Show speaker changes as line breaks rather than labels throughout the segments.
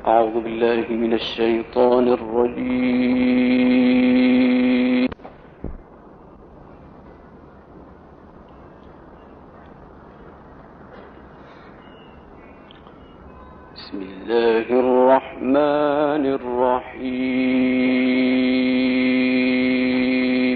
أعوذ بالله من الشيطان الرجيم. بسم الله الرحمن الرحيم.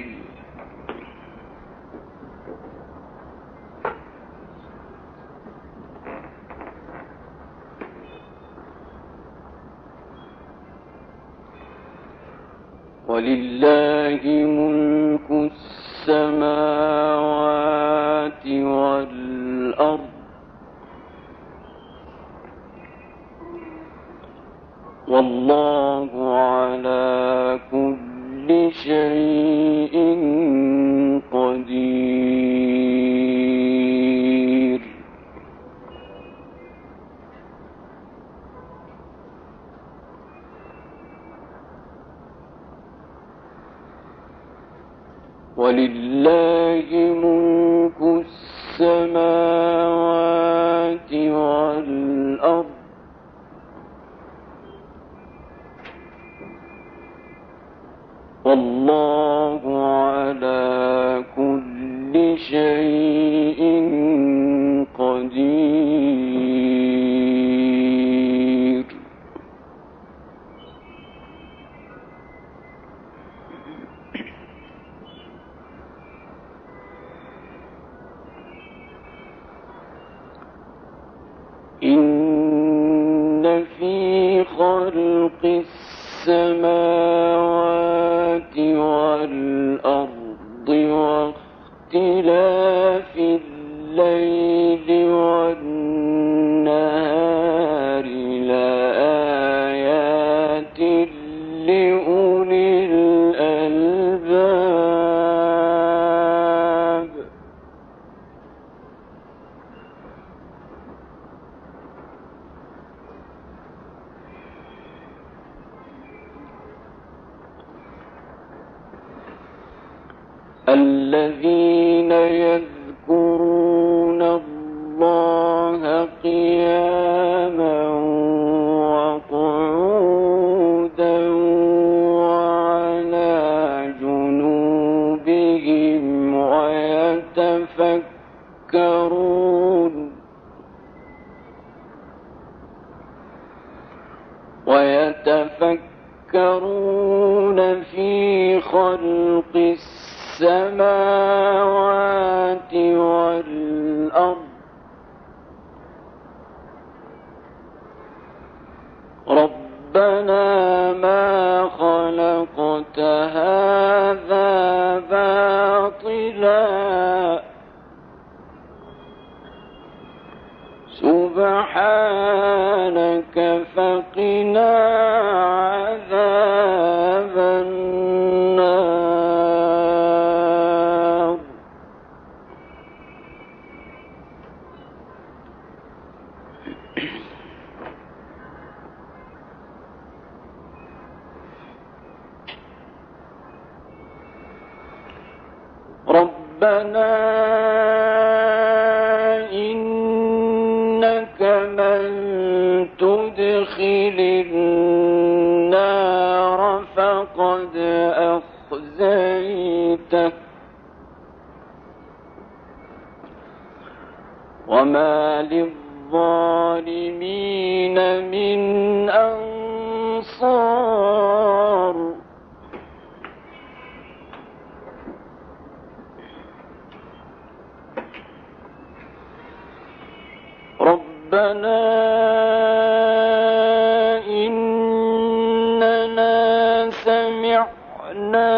ولله ملك السماوات والأرض والله على كل شيء قدير. ولله ملك السماوات والأرض والله على كل شيء قدير. إن في خلق السماوات والأرض واختلاف الليل والنهار لآيات لأولي الألباب. الذين يذكرون الله قياما وقعودا وعلى جنوبهم ويتفكرون في خلق السماوات والأرض ربنا ما خلقت هذا باطلا سبحانك فقنا عذاب النار. ربنا إنك من تدخل النار فقد أخزيته وما للظالمين من أنصار. ربنا إننا سمعنا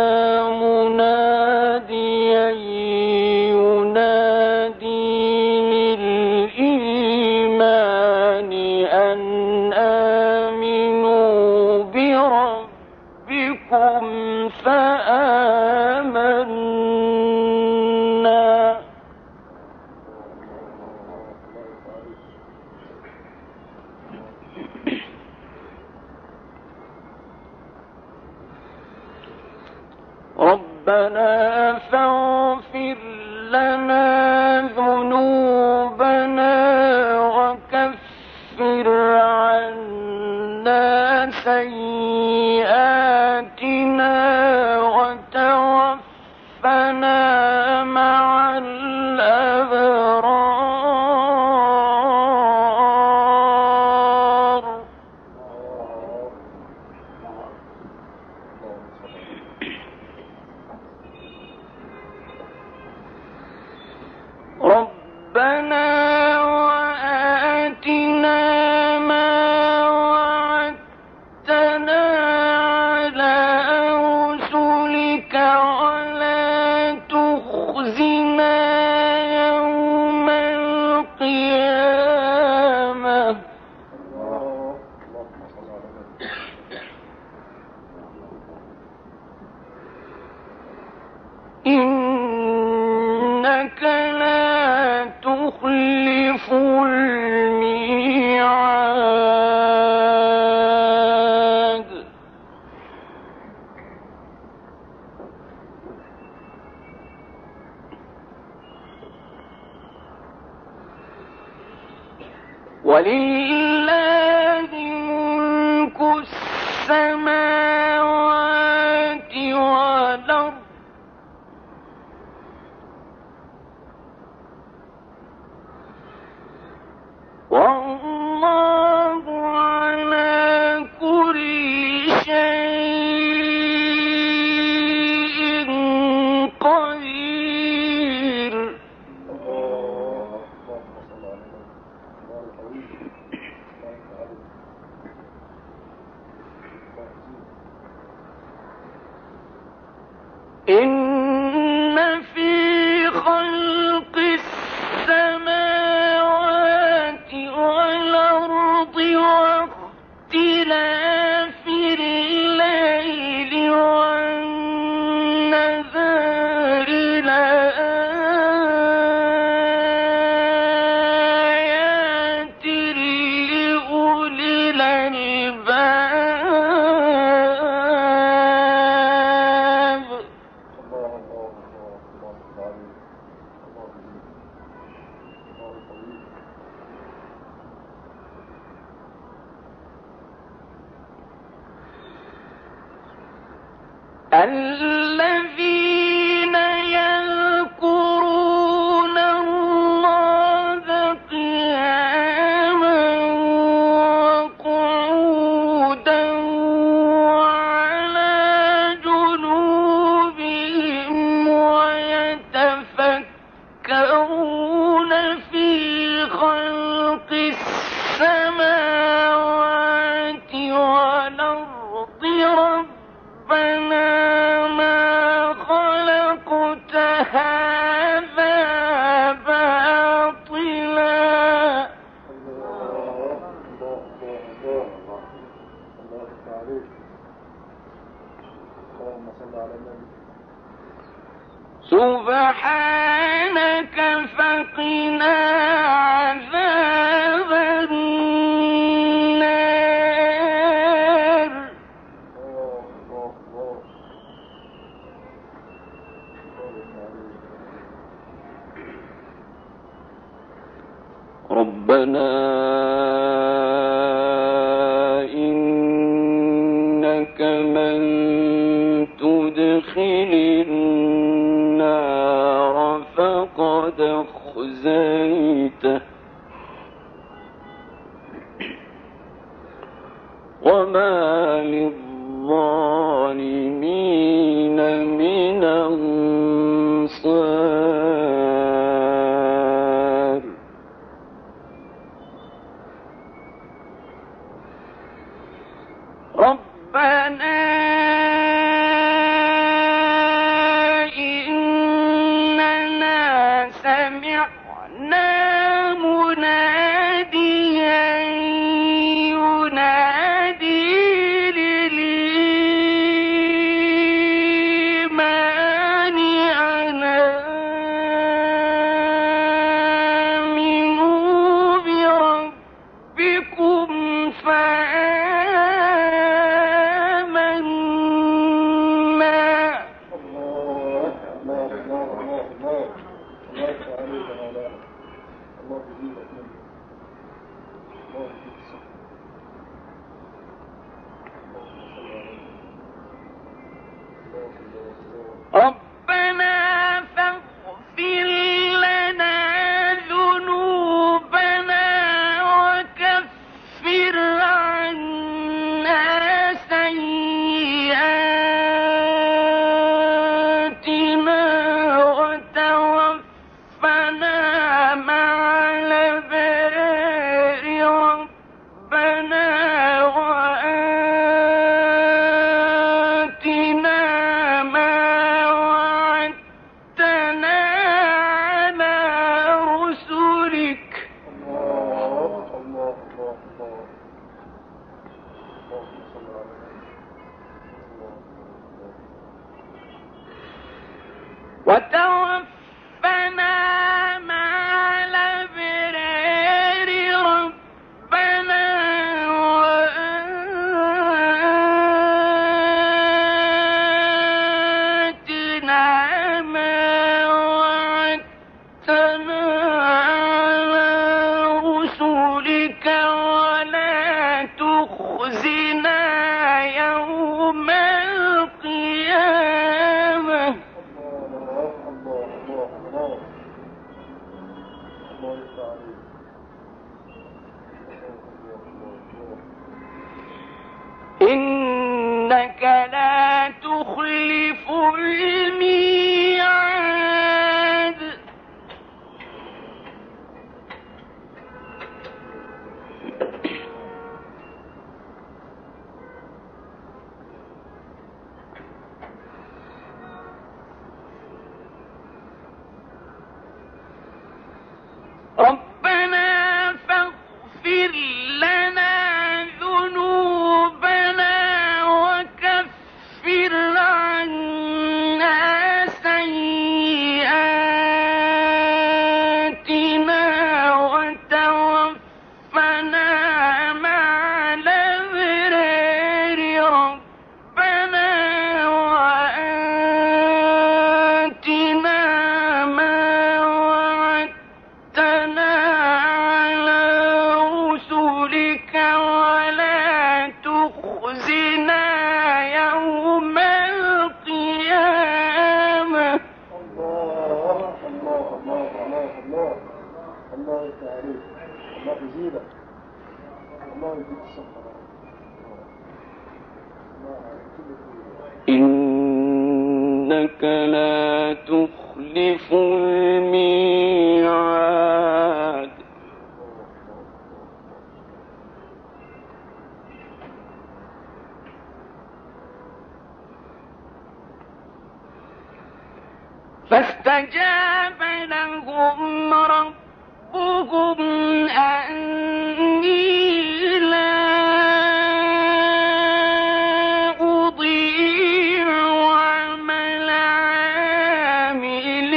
مناديا ينادي للإيمان أن آمنوا بربكم فآمنا. ربنا فاغفر لنا ذنوبنا وكفر عنا سيئاتنا وتوفنا مع الأبرار. ربنا وآتنا ما وعدتنا على رسلك ولا تخزنا يوم القيامة إنك لا تخلف الميعاد. ولله ملك السماوات والأرض والله على كل شيء قدير. إن في خلق السماوات والأرض واختلاف الليل والنهار لآيات لأولي الألباب. الذين يذكرون الله قياما وقعودا وعلى جنوبهم ويتفكرون في خلق السماوات والأرض ربنا ما خلقت هذا باطلا سبحانك فقنا عذاب النار. ربنا إنك من تدخل النار فقد خزيته وما للظالمين من أنصار. ربنا إننا سمعنا مناديا ينادي للإيمان أن آمنوا بربكم فآمنا ربنا فاغفر لنا ذنوبنا وكفر عنا سيئاتنا وتوفنا مع الأبرار ربنا وآتنا ما وعدتنا على رسلك وتوفنا مع الأبرار ربنا وآتنا ما وعدتنا على رسلك ولا تخزنا يوم القيامة إنك لا تخلف الميعاد ربنا فاغفر لنا ذنوبنا وكفر عنا سيئاتنا وتوفنا مع الأبرار ربنا وآتنا ما وعدتنا على رسلك ولا تخزنا يوم القيامة
الله يسعدك، الله يزيدك، الله يزيد الصحة.
إنك لا تخلف الميعاد فاستجاب لهم ربهم أني لا أضيع عمل عامل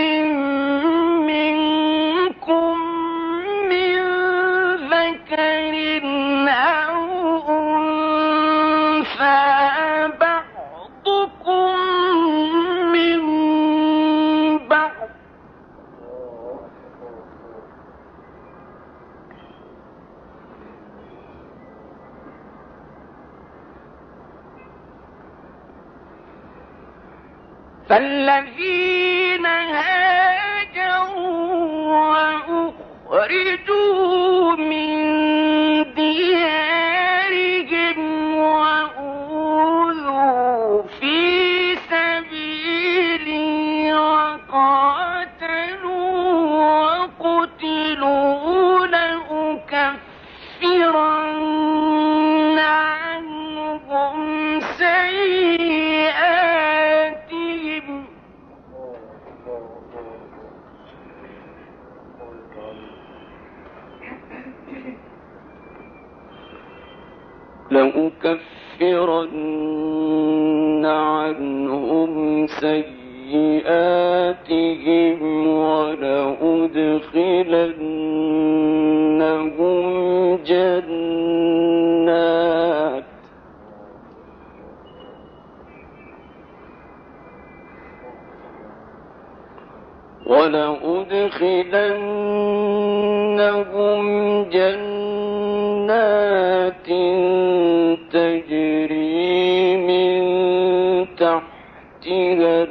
منكم من ذكر أو أنثى بعضكم من بعض فالذين هاجروا وأخرجوا من ديارهم وأوذوا في سبيلي وقاتلوا وقتلوا لأكفرن عنهم سيئاتهم لأكفرن عنهم سيئاتهم ولأدخلنهم جنات تجري من تحتها تحتها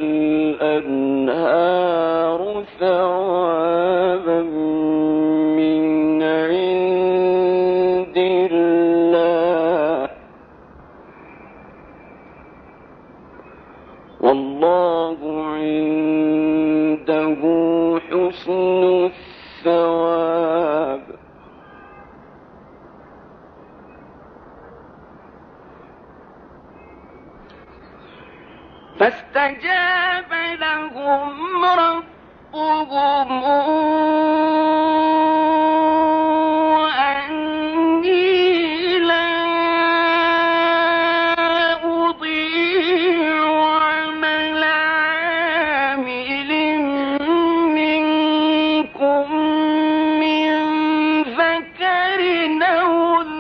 الأنهار ثوابا من عند الله والله عنده حسن الثواب فاستجاب لهم ربهم أني لا أضيع عمل عامل منكم من ذكر أو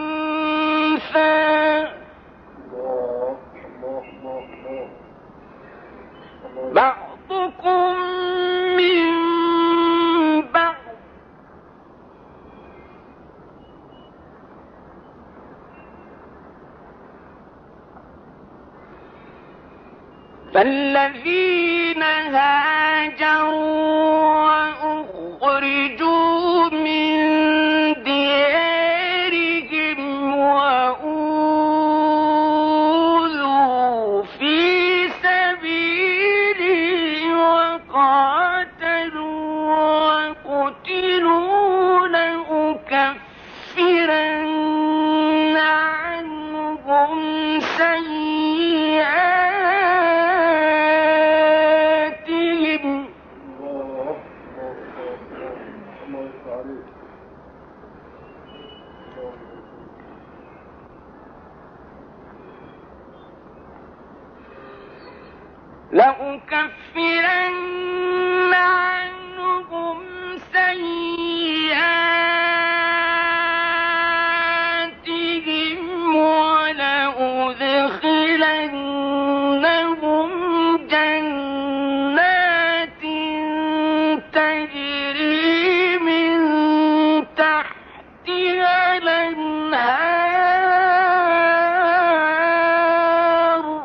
أنثى بعضكم من بعض فالذين هاجروا وأخرجوا من ديارهم وأوذوا في سبيلي وقاتلوا وقتلوا لأكفرن عنهم سيئاتهم لأكفرن عنهم سيئاتهم ولأدخلنهم جنات تجري من تحتها الأنهار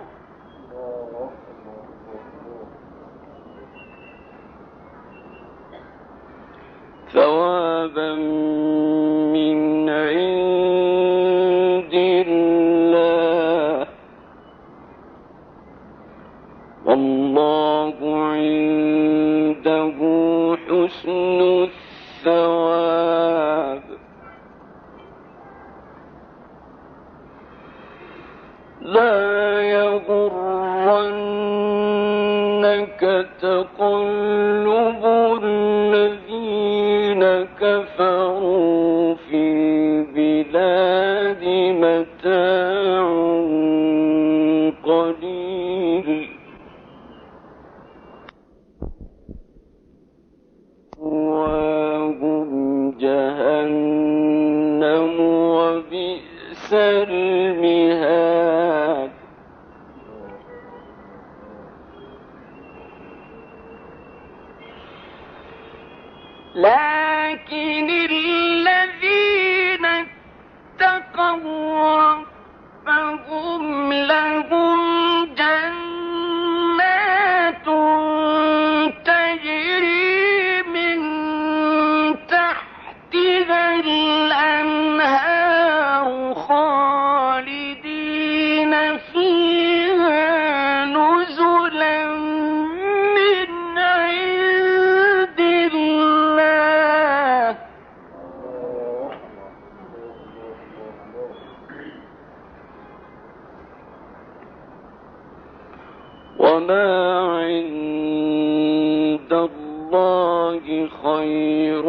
ثوابا من عند الله والله عنده حسن الثواب لا يغرنك تقلب الذين كفروا في البلاد متاع قليل وهم جهنم وبئس المهاد لكن الذين اتقوا ربهم لهم جنات تجري من تحتها الأنهار خالدين فيها نزلا من عند الله وما عند الله خير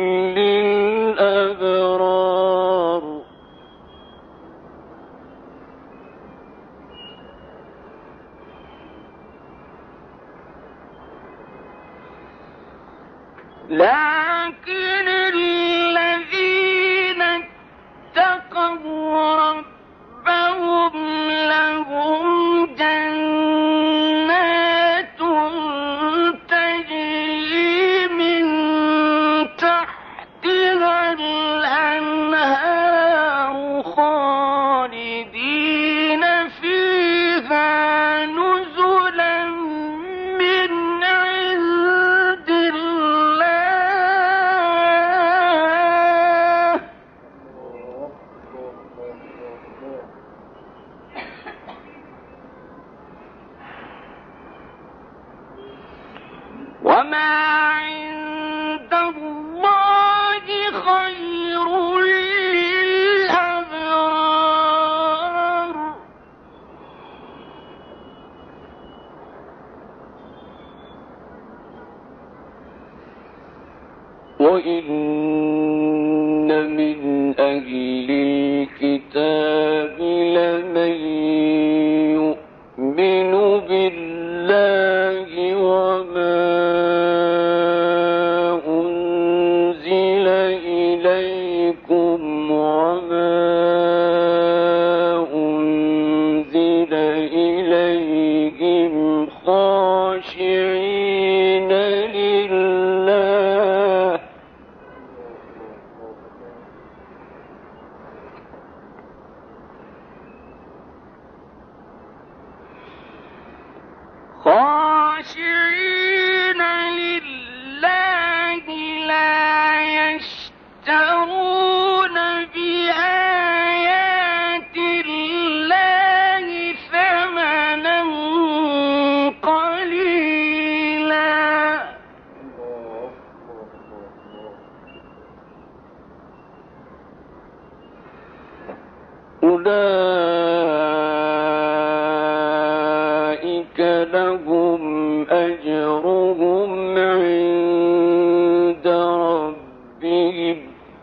للأبرار لكن الذين اتقوا ربهم لهم جنات تجري من تحتها الأنهار خالدين فيها نزلا وإن من أهل الكتاب لمن يؤمن بالله وما أنزل إليكم وما أنزل إليهم خاشعين لله لا يشترون بآيات الله ثمنا قليلا أولئك لهم أجرهم عند ربهم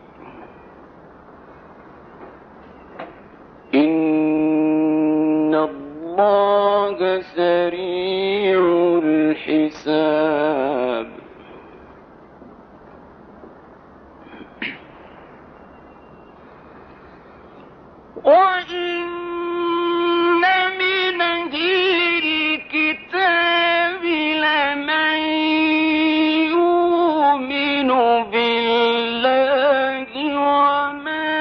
إن الله سريع الحساب وإن من أهل الكتاب لمن يؤمن بالله وما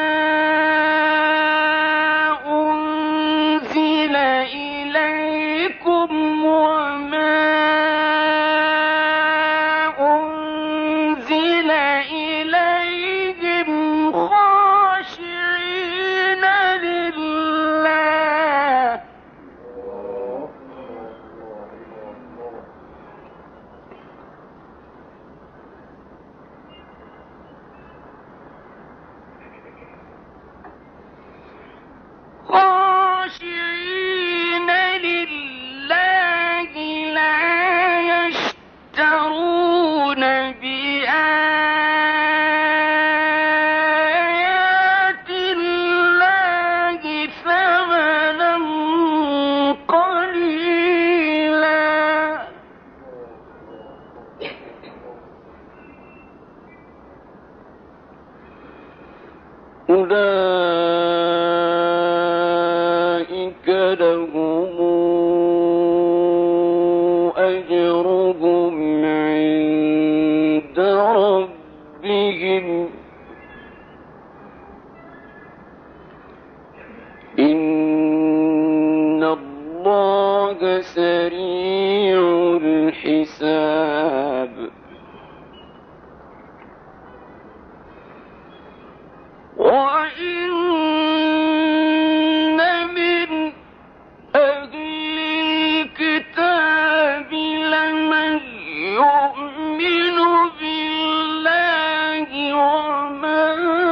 أنزل إليكم وما أنزل إليهم خاشعين لله خاشعين لله لا يشترون بآيات الله ثمنا قليلا أولئك لهم أجرهم عند ربهم إن الله سريع الحساب وإن من أهل الكتاب لمن يؤمن بالله وما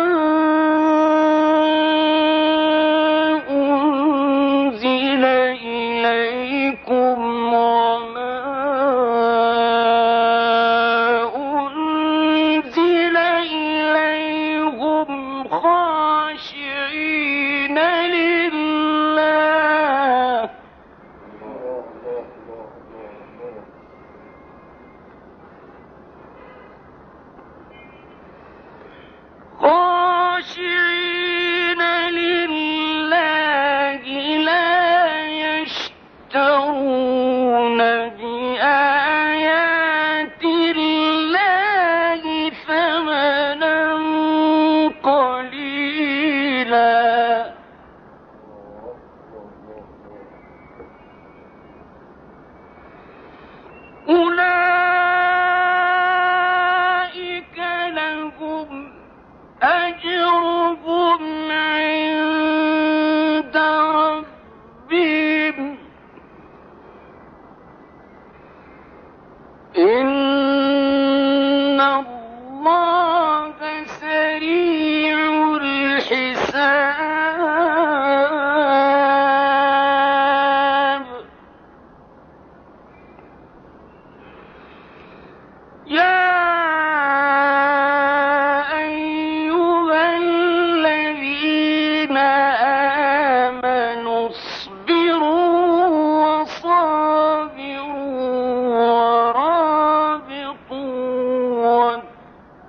أنزل إليكم وما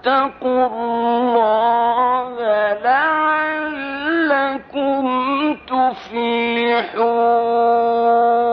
واتقوا الله لعلكم تفلحون.